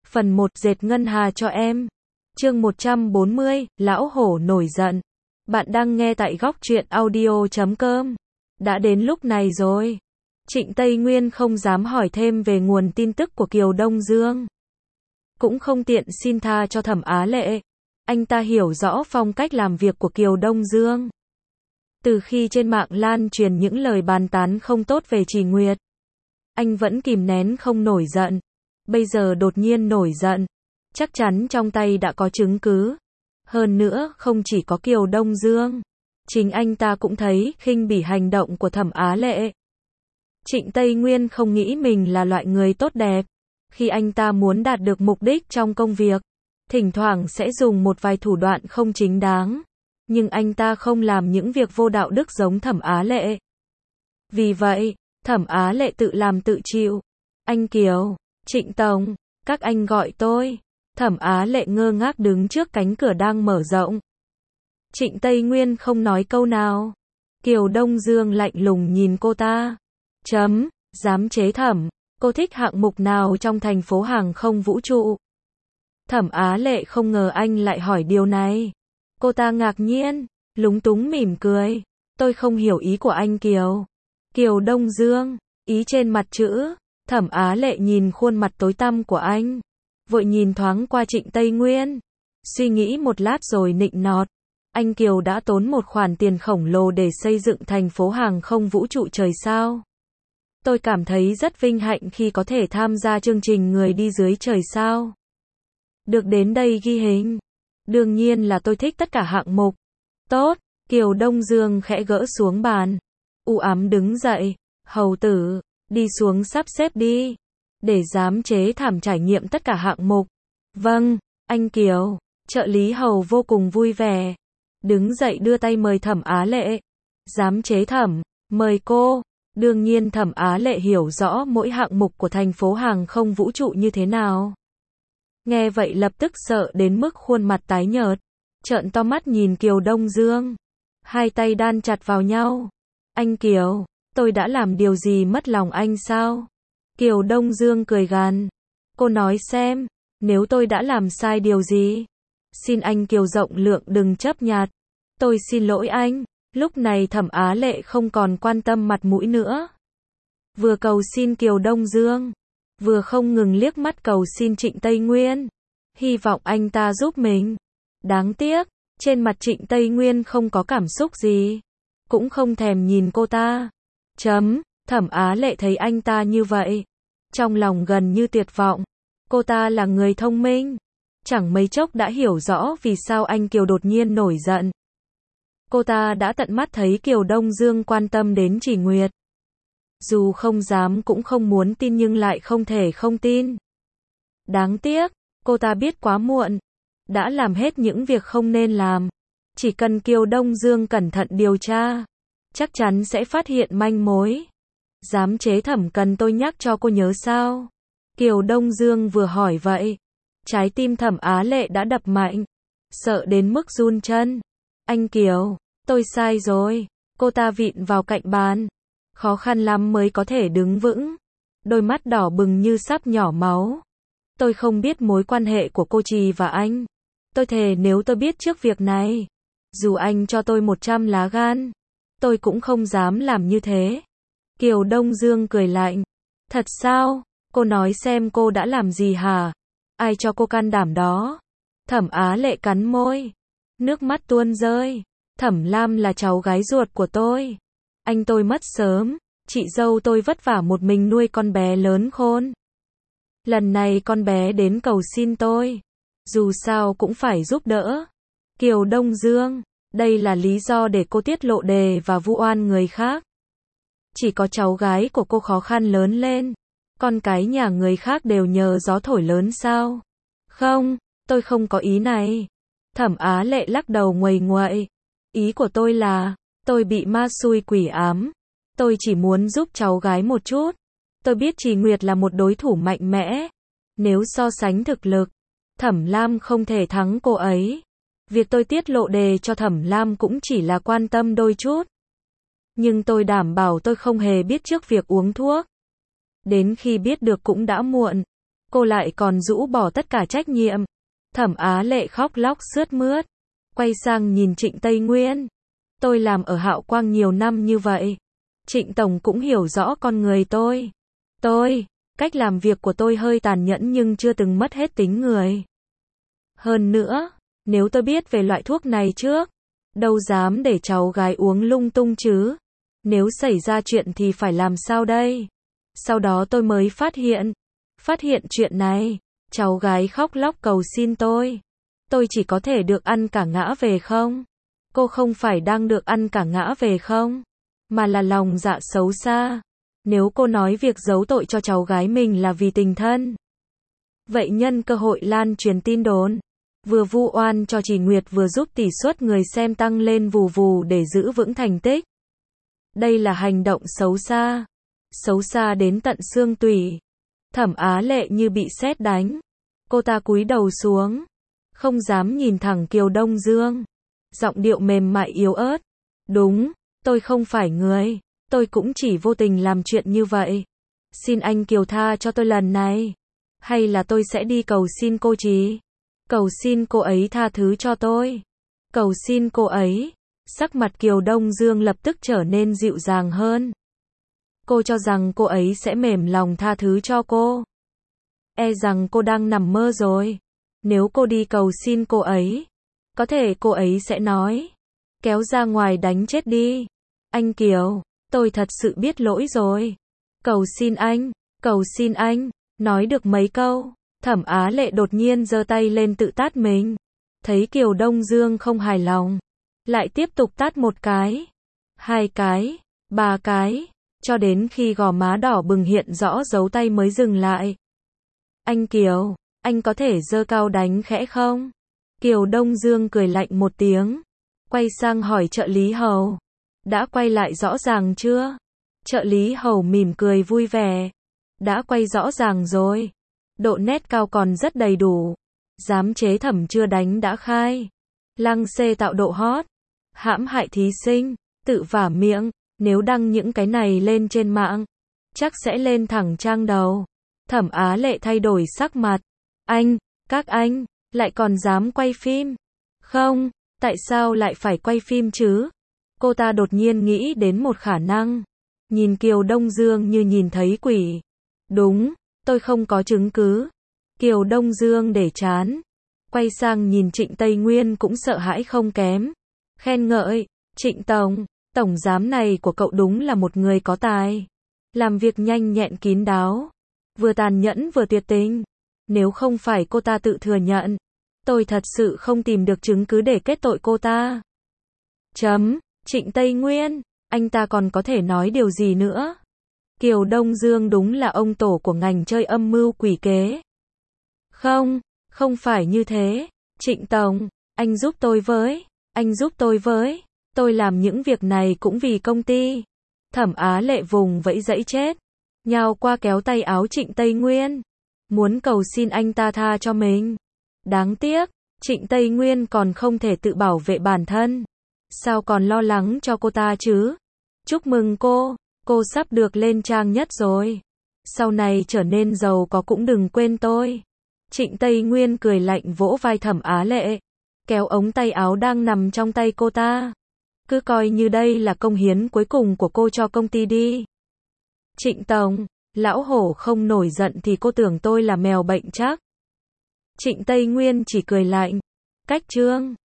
Phần 1 dệt ngân hà cho em. Chương 140, Lão Hổ nổi giận. Bạn đang nghe tại góc truyện audio.com. Đã đến lúc này rồi. Trịnh Tây Nguyên không dám hỏi thêm về nguồn tin tức của Kiều Đông Dương. Cũng không tiện xin tha cho Thẩm Á Lệ. Anh ta hiểu rõ phong cách làm việc của Kiều Đông Dương. Từ khi trên mạng lan truyền những lời bàn tán không tốt về Trì Nguyệt, anh vẫn kìm nén không nổi giận. Bây giờ đột nhiên nổi giận, chắc chắn trong tay đã có chứng cứ. Hơn nữa, không chỉ có Kiều Đông Dương, chính anh ta cũng thấy khinh bỉ hành động của Thẩm Á Lệ. Trịnh Tây Nguyên không nghĩ mình là loại người tốt đẹp. Khi anh ta muốn đạt được mục đích trong công việc, thỉnh thoảng sẽ dùng một vài thủ đoạn không chính đáng. Nhưng anh ta không làm những việc vô đạo đức giống Thẩm Á Lệ. Vì vậy, Thẩm Á Lệ tự làm tự chịu. Anh Kiều, Trịnh Tổng, các anh gọi tôi. Thẩm Á Lệ ngơ ngác đứng trước cánh cửa đang mở rộng. Trịnh Tây Nguyên không nói câu nào. Kiều Đông Dương lạnh lùng nhìn cô ta. Giám chế Thẩm, cô thích hạng mục nào trong thành phố hàng không vũ trụ? Thẩm Á Lệ không ngờ anh lại hỏi điều này. Cô ta ngạc nhiên, lúng túng mỉm cười. Tôi không hiểu ý của anh Kiều. Kiều Đông Dương, ý trên mặt chữ. Thẩm Á Lệ nhìn khuôn mặt tối tăm của anh, vội nhìn thoáng qua Trịnh Tây Nguyên. Suy nghĩ một lát rồi nịnh nọt. Anh Kiều đã tốn một khoản tiền khổng lồ để xây dựng thành phố hàng không vũ trụ trời sao. Tôi cảm thấy rất vinh hạnh khi có thể tham gia chương trình Người đi dưới trời sao. Được đến đây ghi hình. Đương nhiên là tôi thích tất cả hạng mục. Tốt, Kiều Đông Dương khẽ gỡ xuống bàn. U ám đứng dậy. Hầu tử, đi xuống sắp xếp đi. Để giám chế Thẩm trải nghiệm tất cả hạng mục. Vâng, anh Kiều. Trợ lý Hầu vô cùng vui vẻ. Đứng dậy đưa tay mời Thẩm Á Lệ. Giám chế Thẩm, mời cô. Đương nhiên Thẩm Á Lệ hiểu rõ mỗi hạng mục của thành phố hàng không vũ trụ như thế nào. Nghe vậy lập tức sợ đến mức khuôn mặt tái nhợt. Trợn to mắt nhìn Kiều Đông Dương. Hai tay đan chặt vào nhau. Anh Kiều, tôi đã làm điều gì mất lòng anh sao? Kiều Đông Dương cười gằn. Cô nói xem, nếu tôi đã làm sai điều gì? Xin anh Kiều rộng lượng đừng chấp nhặt. Tôi xin lỗi anh. Lúc này Thẩm Á Lệ không còn quan tâm mặt mũi nữa. Vừa cầu xin Kiều Đông Dương, vừa không ngừng liếc mắt cầu xin Trịnh Tây Nguyên. Hy vọng anh ta giúp mình. Đáng tiếc, trên mặt Trịnh Tây Nguyên không có cảm xúc gì. Cũng không thèm nhìn cô ta. Thẩm Á Lệ thấy anh ta như vậy, trong lòng gần như tuyệt vọng. Cô ta là người thông minh, chẳng mấy chốc đã hiểu rõ vì sao anh Kiều đột nhiên nổi giận. Cô ta đã tận mắt thấy Kiều Đông Dương quan tâm đến Trì Nguyệt. Dù không dám cũng không muốn tin nhưng lại không thể không tin. Đáng tiếc, cô ta biết quá muộn. Đã làm hết những việc không nên làm. Chỉ cần Kiều Đông Dương cẩn thận điều tra, chắc chắn sẽ phát hiện manh mối. Giám chế Thẩm cần tôi nhắc cho cô nhớ sao? Kiều Đông Dương vừa hỏi vậy, trái tim Thẩm Á Lệ đã đập mạnh, sợ đến mức run chân. Anh Kiều, tôi sai rồi. Cô ta vịn vào cạnh bàn, khó khăn lắm mới có thể đứng vững. Đôi mắt đỏ bừng như sắp nhỏ máu. Tôi không biết mối quan hệ của cô Trì và anh. Tôi thề nếu tôi biết trước việc này, dù anh cho tôi 100 lá gan, tôi cũng không dám làm như thế. Kiều Đông Dương cười lạnh. Thật sao? Cô nói xem cô đã làm gì hả? Ai cho cô can đảm đó? Thẩm Á Lệ cắn môi, nước mắt tuôn rơi. Thẩm Lam là cháu gái ruột của tôi. Anh tôi mất sớm, chị dâu tôi vất vả một mình nuôi con bé lớn khôn. Lần này con bé đến cầu xin tôi, dù sao cũng phải giúp đỡ. Kiều Đông Dương, đây là lý do để cô tiết lộ đề và vu oan người khác. Chỉ có cháu gái của cô khó khăn lớn lên, con cái nhà người khác đều nhờ gió thổi lớn sao? Không, tôi không có ý này. Thẩm Á Lệ lắc đầu nguầy nguậy. Ý của tôi là, tôi bị ma xui quỷ ám. Tôi chỉ muốn giúp cháu gái một chút. Tôi biết Trì Nguyệt là một đối thủ mạnh mẽ. Nếu so sánh thực lực, Thẩm Lam không thể thắng cô ấy. Việc tôi tiết lộ đề cho Thẩm Lam cũng chỉ là quan tâm đôi chút. Nhưng tôi đảm bảo tôi không hề biết trước việc uống thuốc. Đến khi biết được cũng đã muộn. Cô lại còn rũ bỏ tất cả trách nhiệm. Thẩm Á Lệ khóc lóc sướt mướt. Quay sang nhìn Trịnh Tây Nguyên. Tôi làm ở Hạo Quang nhiều năm như vậy. Trịnh Tổng cũng hiểu rõ con người tôi. Cách làm việc của tôi hơi tàn nhẫn nhưng chưa từng mất hết tính người. Hơn nữa, nếu tôi biết về loại thuốc này trước, đâu dám để cháu gái uống lung tung chứ. Nếu xảy ra chuyện thì phải làm sao đây? Sau đó tôi mới phát hiện chuyện này. Cháu gái khóc lóc cầu xin tôi. Tôi chỉ có thể được ăn cả ngã về không? Cô không phải đang được ăn cả ngã về không? Mà là lòng dạ xấu xa. Nếu cô nói việc giấu tội cho cháu gái mình là vì tình thân, vậy nhân cơ hội lan truyền tin đồn, vừa vu oan cho Trì Nguyệt vừa giúp tỷ suất người xem tăng lên vù vù để giữ vững thành tích. Đây là hành động xấu xa đến tận xương tủy. Thẩm Á Lệ như bị sét đánh. Cô ta cúi đầu xuống, không dám nhìn thẳng Kiều Đông Dương. Giọng điệu mềm mại yếu ớt. Đúng, tôi không phải người. Tôi cũng chỉ vô tình làm chuyện như vậy. Xin anh Kiều tha cho tôi lần này. Hay là tôi sẽ đi cầu xin cô Trì. Cầu xin cô ấy tha thứ cho tôi. Cầu xin cô ấy. Sắc mặt Kiều Đông Dương lập tức trở nên dịu dàng hơn. Cô cho rằng cô ấy sẽ mềm lòng tha thứ cho cô. E rằng cô đang nằm mơ rồi. Nếu cô đi cầu xin cô ấy, có thể cô ấy sẽ nói. Kéo ra ngoài đánh chết đi. Anh Kiều, tôi thật sự biết lỗi rồi. Cầu xin anh. Nói được mấy câu, Thẩm Á Lệ đột nhiên giơ tay lên tự tát mình. Thấy Kiều Đông Dương không hài lòng, lại tiếp tục tát một cái, 2 cái, 3 cái, cho đến khi gò má đỏ bừng hiện rõ dấu tay mới dừng lại. Anh Kiều, anh có thể giơ cao đánh khẽ không? Kiều Đông Dương cười lạnh một tiếng, quay sang hỏi trợ lý Hầu. Đã quay lại rõ ràng chưa? Trợ lý Hầu mỉm cười vui vẻ. Đã quay rõ ràng rồi. Độ nét cao còn rất đầy đủ. Giám chế Thẩm chưa đánh đã khai. Lăng xê tạo độ hot. Hãm hại thí sinh. Tự vả miệng. Nếu đăng những cái này lên trên mạng, chắc sẽ lên thẳng trang đầu. Thẩm Á Lệ thay đổi sắc mặt. Các anh, lại còn dám quay phim? Không, tại sao lại phải quay phim chứ? Cô ta đột nhiên nghĩ đến một khả năng. Nhìn Kiều Đông Dương như nhìn thấy quỷ. Đúng, tôi không có chứng cứ. Kiều Đông Dương để chán. Quay sang nhìn Trịnh Tây Nguyên cũng sợ hãi không kém. Khen ngợi, Trịnh Tổng giám này của cậu đúng là một người có tài. Làm việc nhanh nhẹn kín đáo. Vừa tàn nhẫn vừa tuyệt tình. Nếu không phải cô ta tự thừa nhận, tôi thật sự không tìm được chứng cứ để kết tội cô ta. Trịnh Tây Nguyên, anh ta còn có thể nói điều gì nữa? Kiều Đông Dương đúng là ông tổ của ngành chơi âm mưu quỷ kế. Không phải như thế. Trịnh Tổng, anh giúp tôi với. Tôi làm những việc này cũng vì công ty. Thẩm Á Lệ vùng vẫy dãy chết. Nhào qua kéo tay áo Trịnh Tây Nguyên. Muốn cầu xin anh ta tha cho mình. Đáng tiếc, Trịnh Tây Nguyên còn không thể tự bảo vệ bản thân. Sao còn lo lắng cho cô ta chứ? Chúc mừng cô sắp được lên trang nhất rồi. Sau này trở nên giàu có cũng đừng quên tôi. Trịnh Tây Nguyên cười lạnh vỗ vai Thẩm Á Lệ, kéo ống tay áo đang nằm trong tay cô ta. Cứ coi như đây là công hiến cuối cùng của cô cho công ty đi. Trịnh Tổng, lão hổ không nổi giận thì cô tưởng tôi là mèo bệnh chắc. Trịnh Tây Nguyên chỉ cười lạnh. Cách chương